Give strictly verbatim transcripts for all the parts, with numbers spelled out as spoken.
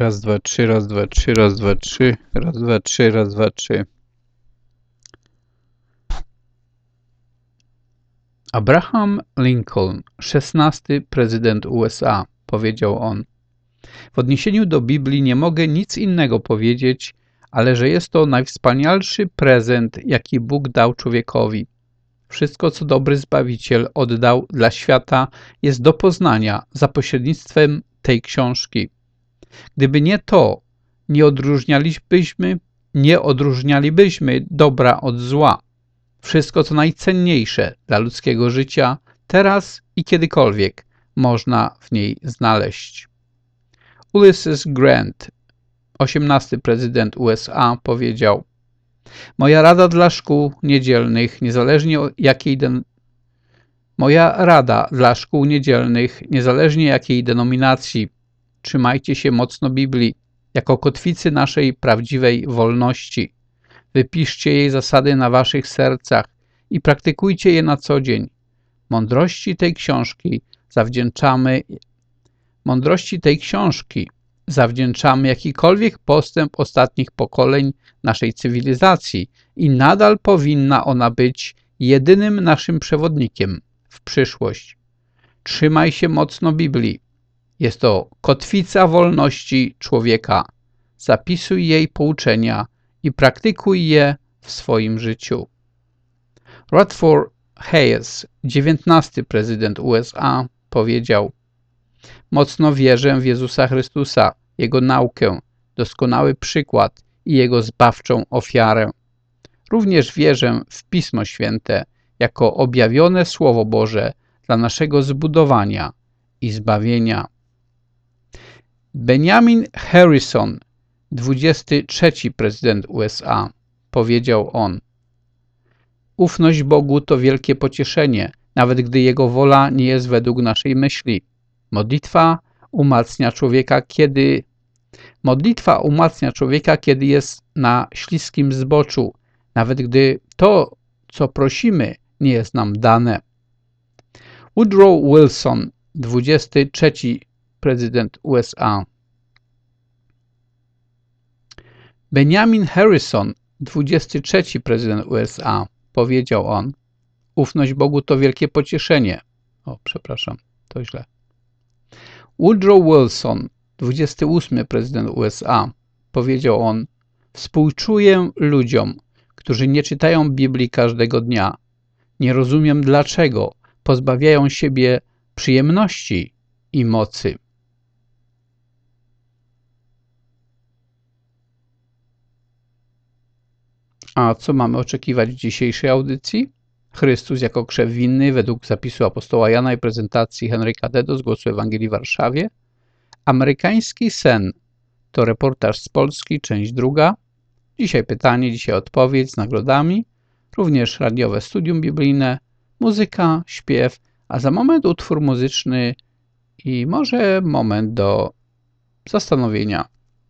Raz, dwa, trzy, raz, dwa, trzy, raz, dwa, trzy, raz, dwa, trzy, raz, dwa, trzy. Abraham Lincoln, szesnasty prezydent U S A, powiedział on. W odniesieniu do Biblii nie mogę nic innego powiedzieć, ale że jest to najwspanialszy prezent, jaki Bóg dał człowiekowi. Wszystko, co dobry Zbawiciel oddał dla świata, jest do poznania za pośrednictwem tej książki. Gdyby nie to, nie odróżnialibyśmy, nie odróżnialibyśmy dobra od zła. Wszystko, co najcenniejsze dla ludzkiego życia, teraz i kiedykolwiek można w niej znaleźć. Ulysses Grant, osiemnasty prezydent U S A, powiedział: Moja rada dla szkół niedzielnych, niezależnie jakiej den... Moja rada dla szkół niedzielnych, niezależnie jakiej denominacji, trzymajcie się mocno Biblii, jako kotwicy naszej prawdziwej wolności. Wypiszcie jej zasady na waszych sercach i praktykujcie je na co dzień. Mądrości tej książki zawdzięczamy Mądrości tej książki zawdzięczamy jakikolwiek postęp ostatnich pokoleń naszej cywilizacji i nadal powinna ona być jedynym naszym przewodnikiem w przyszłość. Trzymaj się mocno Biblii. Jest to kotwica wolności człowieka. Zapisuj jej pouczenia i praktykuj je w swoim życiu. Rutherford Hayes, dziewiętnasty prezydent U S A, powiedział: Mocno wierzę w Jezusa Chrystusa, Jego naukę, doskonały przykład i Jego zbawczą ofiarę. Również wierzę w Pismo Święte jako objawione Słowo Boże dla naszego zbudowania i zbawienia. Benjamin Harrison, dwudziesty trzeci prezydent U S A, powiedział on: Ufność Bogu to wielkie pocieszenie, nawet gdy Jego wola nie jest według naszej myśli. Modlitwa umacnia człowieka, kiedy Modlitwa umacnia człowieka, kiedy jest na śliskim zboczu, nawet gdy to, co prosimy, nie jest nam dane. Woodrow Wilson, dwudziesty trzeci prezydent U S A. Benjamin Harrison, dwudziesty trzeci prezydent U S A, powiedział on: Ufność Bogu to wielkie pocieszenie. O, przepraszam, to źle. Woodrow Wilson, dwudziesty ósmy prezydent U S A, powiedział on: Współczuję ludziom, którzy nie czytają Biblii każdego dnia. Nie rozumiem, dlaczego pozbawiają siebie przyjemności i mocy. A co mamy oczekiwać w dzisiejszej audycji? Chrystus jako krzew winny według zapisu apostoła Jana i prezentacji Henryka Dedo z Głosu Ewangelii w Warszawie. Amerykański sen to reportaż z Polski, część druga. Dzisiaj pytanie, dzisiaj odpowiedź z nagrodami. Również radiowe studium biblijne, muzyka, śpiew, a za moment utwór muzyczny i może moment do zastanowienia.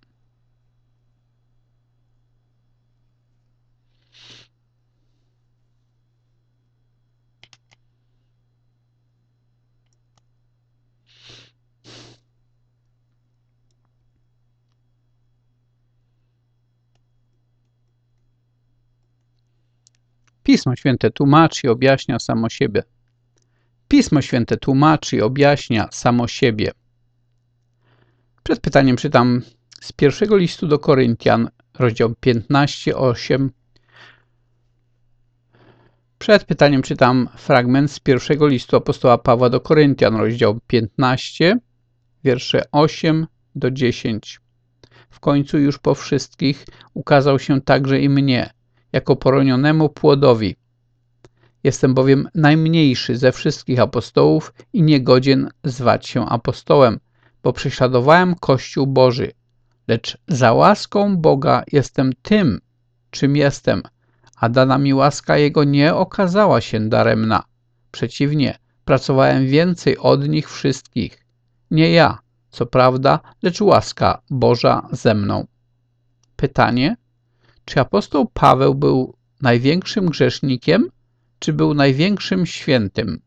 Pismo Święte tłumaczy i objaśnia samo siebie. Pismo Święte tłumaczy i objaśnia samo siebie. Przed pytaniem czytam z pierwszego listu do Koryntian, rozdział piętnaście, osiem. Przed pytaniem czytam fragment z pierwszego listu apostoła Pawła do Koryntian, rozdział piętnaście, wiersze osiem do dziesięć. W końcu już po wszystkich ukazał się także i mnie, jako poronionemu płodowi. Jestem bowiem najmniejszy ze wszystkich apostołów i niegodzien zwać się apostołem, bo prześladowałem Kościół Boży. Lecz za łaską Boga jestem tym, czym jestem, a dana mi łaska Jego nie okazała się daremna. Przeciwnie, pracowałem więcej od nich wszystkich. Nie ja, co prawda, lecz łaska Boża ze mną. Pytanie: czy apostoł Paweł był największym grzesznikiem, czy był największym świętym?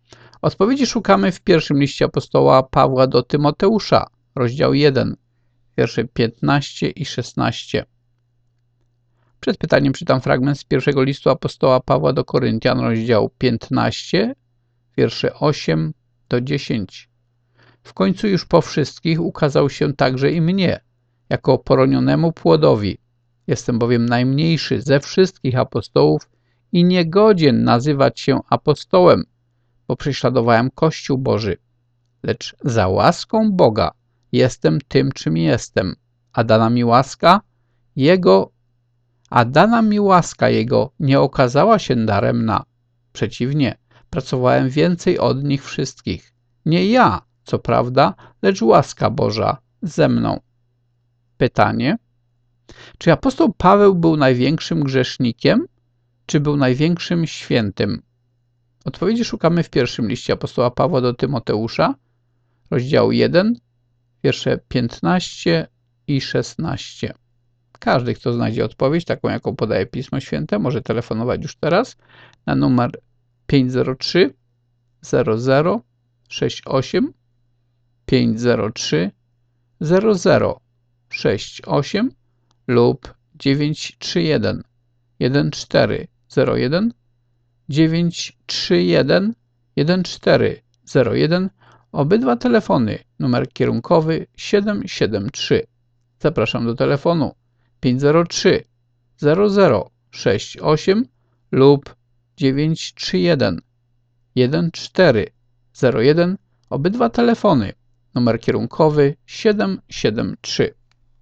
Odpowiedzi szukamy w pierwszym liście apostoła Pawła do Tymoteusza, rozdział jeden, wiersze piętnaście i szesnaście. Przed pytaniem czytam fragment z pierwszego listu apostoła Pawła do Koryntian, rozdział piętnaście, wiersze osiem do dziesięciu. W końcu już po wszystkich ukazał się także i mnie, jako poronionemu płodowi. Jestem bowiem najmniejszy ze wszystkich apostołów i niegodzien nazywać się apostołem, bo prześladowałem Kościół Boży. Lecz za łaską Boga jestem tym, czym jestem, a dana mi łaska Jego, a dana mi łaska Jego nie okazała się daremna. Przeciwnie, pracowałem więcej od nich wszystkich. Nie ja, co prawda, lecz łaska Boża ze mną. Pytanie: czy apostoł Paweł był największym grzesznikiem, czy był największym świętym? Odpowiedzi szukamy w pierwszym liście apostoła Pawła do Tymoteusza, rozdział jeden, wiersze piętnaście i szesnaście. Każdy, kto znajdzie odpowiedź, taką jaką podaje Pismo Święte, może telefonować już teraz na numer pięć zero trzy zero zero sześć osiem, pięć zero trzy zero zero sześć osiem lub dziewięć trzy jeden jeden cztery zero jeden, dziewięć trzy jeden jeden cztery zero jeden. Obydwa telefony, numer kierunkowy siedem siedem trzy. Zapraszam do telefonu pięć zero trzy zero zero sześć osiem lub dziewięć trzy jeden jeden cztery zero jeden. Obydwa telefony, numer kierunkowy siedem siedem trzy.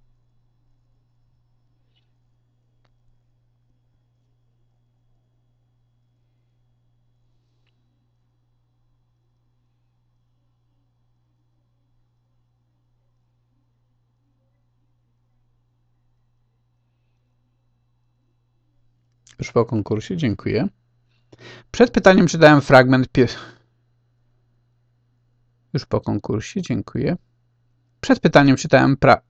Już po konkursie, dziękuję. Przed pytaniem czytałem fragment pie... Już po konkursie, dziękuję. Przed pytaniem czytałem pra...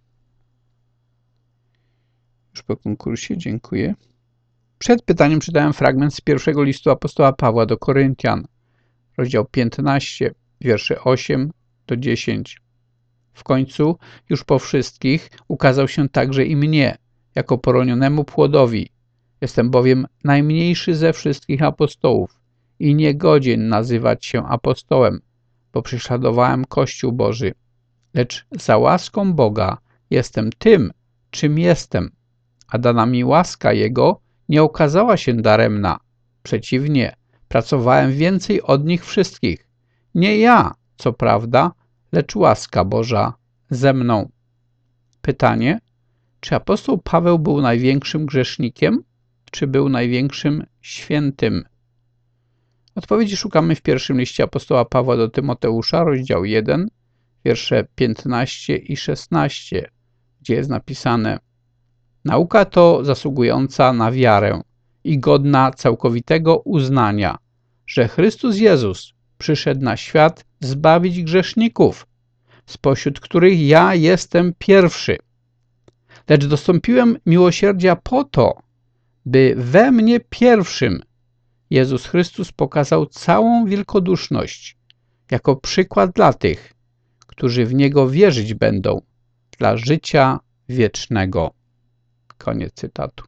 Już po konkursie, dziękuję. Przed pytaniem czytałem fragment z pierwszego listu apostoła Pawła do Koryntian, rozdział piętnaście, wiersze osiem do dziesięciu. W końcu, już po wszystkich, ukazał się także i mnie, jako poronionemu płodowi. Jestem bowiem najmniejszy ze wszystkich apostołów i niegodzien nazywać się apostołem, bo prześladowałem Kościół Boży. Lecz za łaską Boga jestem tym, czym jestem, a dana mi łaska Jego nie okazała się daremna. Przeciwnie, pracowałem więcej od nich wszystkich. Nie ja, co prawda, lecz łaska Boża ze mną. Pytanie: czy apostoł Paweł był największym grzesznikiem, czy był największym świętym? Odpowiedzi szukamy w pierwszym liście apostoła Pawła do Tymoteusza, rozdział jeden, wiersze piętnaście i szesnaście, gdzie jest napisane: nauka to zasługująca na wiarę i godna całkowitego uznania, że Chrystus Jezus przyszedł na świat zbawić grzeszników, spośród których ja jestem pierwszy. Lecz dostąpiłem miłosierdzia po to, by we mnie pierwszym Jezus Chrystus pokazał całą wielkoduszność jako przykład dla tych, którzy w Niego wierzyć będą dla życia wiecznego. Koniec cytatu.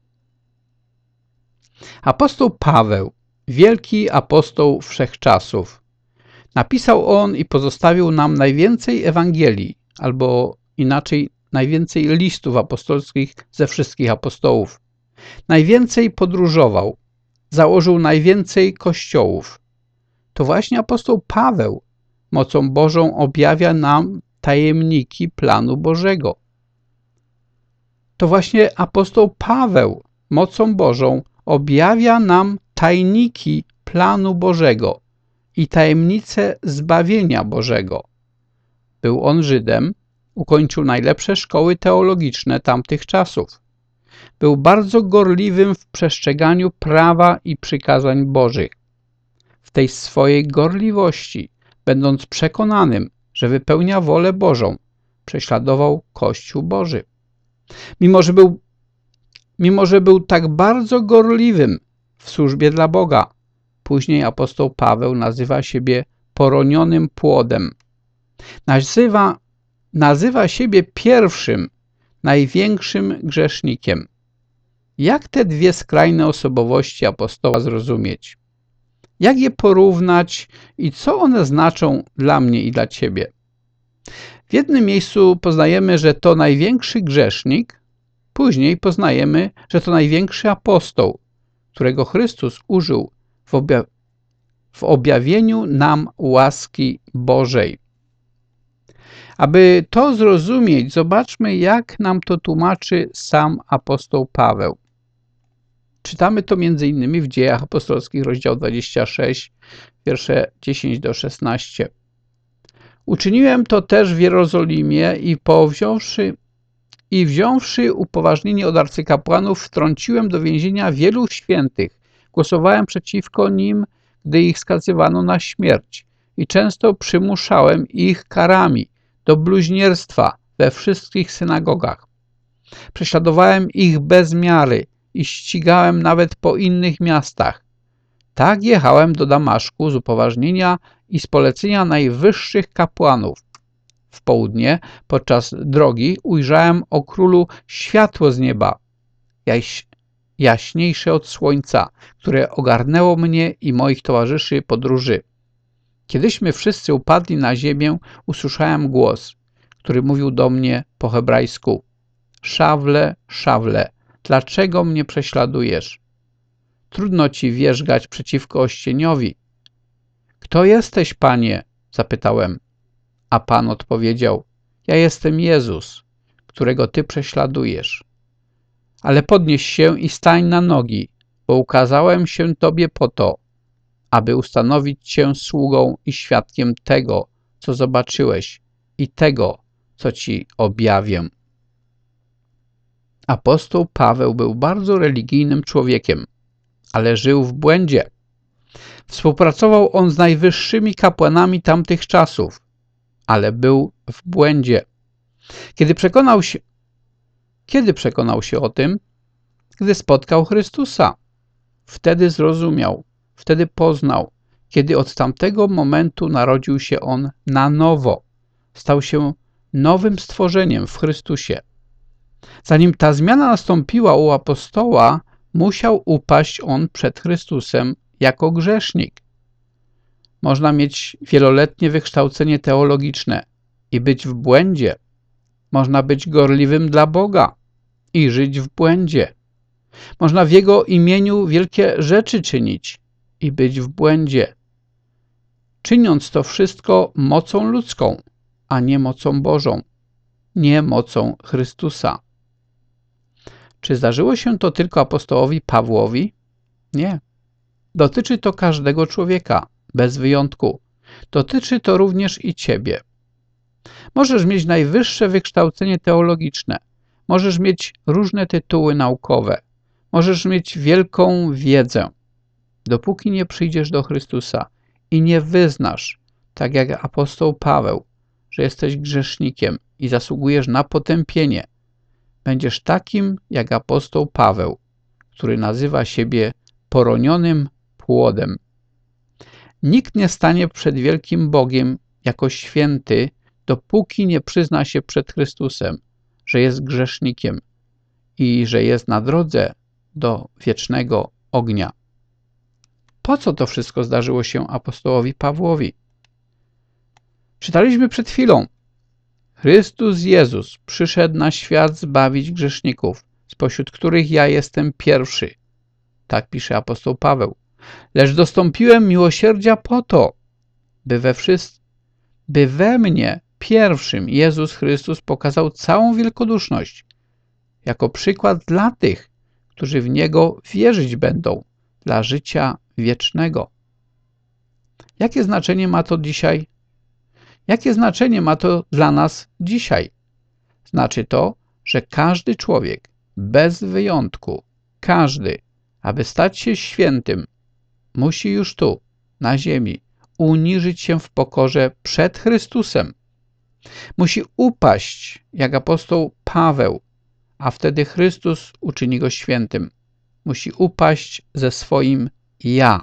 Apostoł Paweł, wielki apostoł wszechczasów, napisał on i pozostawił nam najwięcej Ewangelii, albo inaczej najwięcej listów apostolskich ze wszystkich apostołów. Najwięcej podróżował, założył najwięcej kościołów. To właśnie apostoł Paweł mocą Bożą objawia nam tajemniki planu Bożego. To właśnie apostoł Paweł mocą Bożą objawia nam tajniki planu Bożego i tajemnice zbawienia Bożego. Był on Żydem, ukończył najlepsze szkoły teologiczne tamtych czasów. Był bardzo gorliwym w przestrzeganiu prawa i przykazań Bożych. W tej swojej gorliwości, będąc przekonanym, że wypełnia wolę Bożą, prześladował Kościół Boży. Mimo że był, mimo, że był tak bardzo gorliwym w służbie dla Boga, później apostoł Paweł nazywa siebie poronionym płodem. Nazywa, nazywa siebie pierwszym, największym grzesznikiem. Jak te dwie skrajne osobowości apostoła zrozumieć? Jak je porównać i co one znaczą dla mnie i dla ciebie? W jednym miejscu poznajemy, że to największy grzesznik, później poznajemy, że to największy apostoł, którego Chrystus użył w, obja w objawieniu nam łaski Bożej. Aby to zrozumieć, zobaczmy, jak nam to tłumaczy sam apostoł Paweł. Czytamy to między innymi w Dziejach Apostolskich, rozdział dwudziesty szósty, wiersze dziesiąty do szesnastego. Uczyniłem to też w Jerozolimie i powziąwszy i wziąwszy upoważnienie od arcykapłanów, wtrąciłem do więzienia wielu świętych. Głosowałem przeciwko nim, gdy ich skazywano na śmierć i często przymuszałem ich karami do bluźnierstwa we wszystkich synagogach. Prześladowałem ich bez miary i ścigałem nawet po innych miastach. Tak jechałem do Damaszku z upoważnienia i z polecenia najwyższych kapłanów. W południe, podczas drogi, ujrzałem o królu światło z nieba, jaś, jaśniejsze od słońca, które ogarnęło mnie i moich towarzyszy podróży. Kiedyśmy wszyscy upadli na ziemię, usłyszałem głos, który mówił do mnie po hebrajsku: Szawle, Szawle, dlaczego mnie prześladujesz? Trudno ci wierzgać przeciwko ościeniowi. Kto jesteś, Panie? Zapytałem. A Pan odpowiedział: Ja jestem Jezus, którego ty prześladujesz. Ale podnieś się i stań na nogi, bo ukazałem się tobie po to, aby ustanowić cię sługą i świadkiem tego, co zobaczyłeś i tego, co ci objawię. Apostoł Paweł był bardzo religijnym człowiekiem, ale żył w błędzie. Współpracował on z najwyższymi kapłanami tamtych czasów, ale był w błędzie. Kiedy przekonał się, kiedy przekonał się o tym? Gdy spotkał Chrystusa. Wtedy zrozumiał, wtedy poznał, kiedy od tamtego momentu narodził się on na nowo. Stał się nowym stworzeniem w Chrystusie. Zanim ta zmiana nastąpiła u apostoła, musiał upaść on przed Chrystusem jako grzesznik. Można mieć wieloletnie wykształcenie teologiczne i być w błędzie. Można być gorliwym dla Boga i żyć w błędzie. Można w Jego imieniu wielkie rzeczy czynić i być w błędzie. Czyniąc to wszystko mocą ludzką, a nie mocą Bożą, nie mocą Chrystusa. Czy zdarzyło się to tylko apostołowi Pawłowi? Nie. Dotyczy to każdego człowieka, bez wyjątku. Dotyczy to również i ciebie. Możesz mieć najwyższe wykształcenie teologiczne, możesz mieć różne tytuły naukowe, możesz mieć wielką wiedzę. Dopóki nie przyjdziesz do Chrystusa i nie wyznasz, tak jak apostoł Paweł, że jesteś grzesznikiem i zasługujesz na potępienie, będziesz takim jak apostoł Paweł, który nazywa siebie poronionym płodem. Nikt nie stanie przed wielkim Bogiem jako święty, dopóki nie przyzna się przed Chrystusem, że jest grzesznikiem i że jest na drodze do wiecznego ognia. Po co to wszystko zdarzyło się apostołowi Pawłowi? Czytaliśmy przed chwilą. Chrystus Jezus przyszedł na świat zbawić grzeszników, spośród których ja jestem pierwszy. Tak pisze apostoł Paweł. Lecz dostąpiłem miłosierdzia po to, by we, wszyscy, by we mnie pierwszym Jezus Chrystus pokazał całą wielkoduszność, jako przykład dla tych, którzy w Niego wierzyć będą, dla życia wiecznego. Jakie znaczenie ma to dzisiaj? Jakie znaczenie ma to dla nas dzisiaj? Znaczy to, że każdy człowiek, bez wyjątku, każdy, aby stać się świętym, musi już tu, na ziemi, uniżyć się w pokorze przed Chrystusem. Musi upaść, jak apostoł Paweł, a wtedy Chrystus uczyni go świętym. Musi upaść ze swoim ja.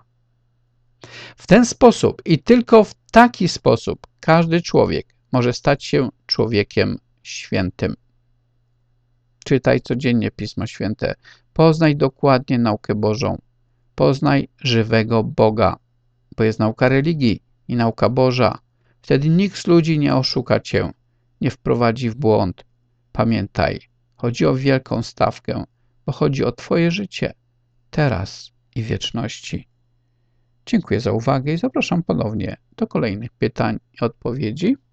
W ten sposób i tylko w taki sposób każdy człowiek może stać się człowiekiem świętym. Czytaj codziennie Pismo Święte. Poznaj dokładnie naukę Bożą. Poznaj żywego Boga, bo jest nauka religii i nauka Boża. Wtedy nikt z ludzi nie oszuka cię, nie wprowadzi w błąd. Pamiętaj, chodzi o wielką stawkę, bo chodzi o twoje życie, teraz i w wieczności. Dziękuję za uwagę i zapraszam ponownie do kolejnych pytań i odpowiedzi.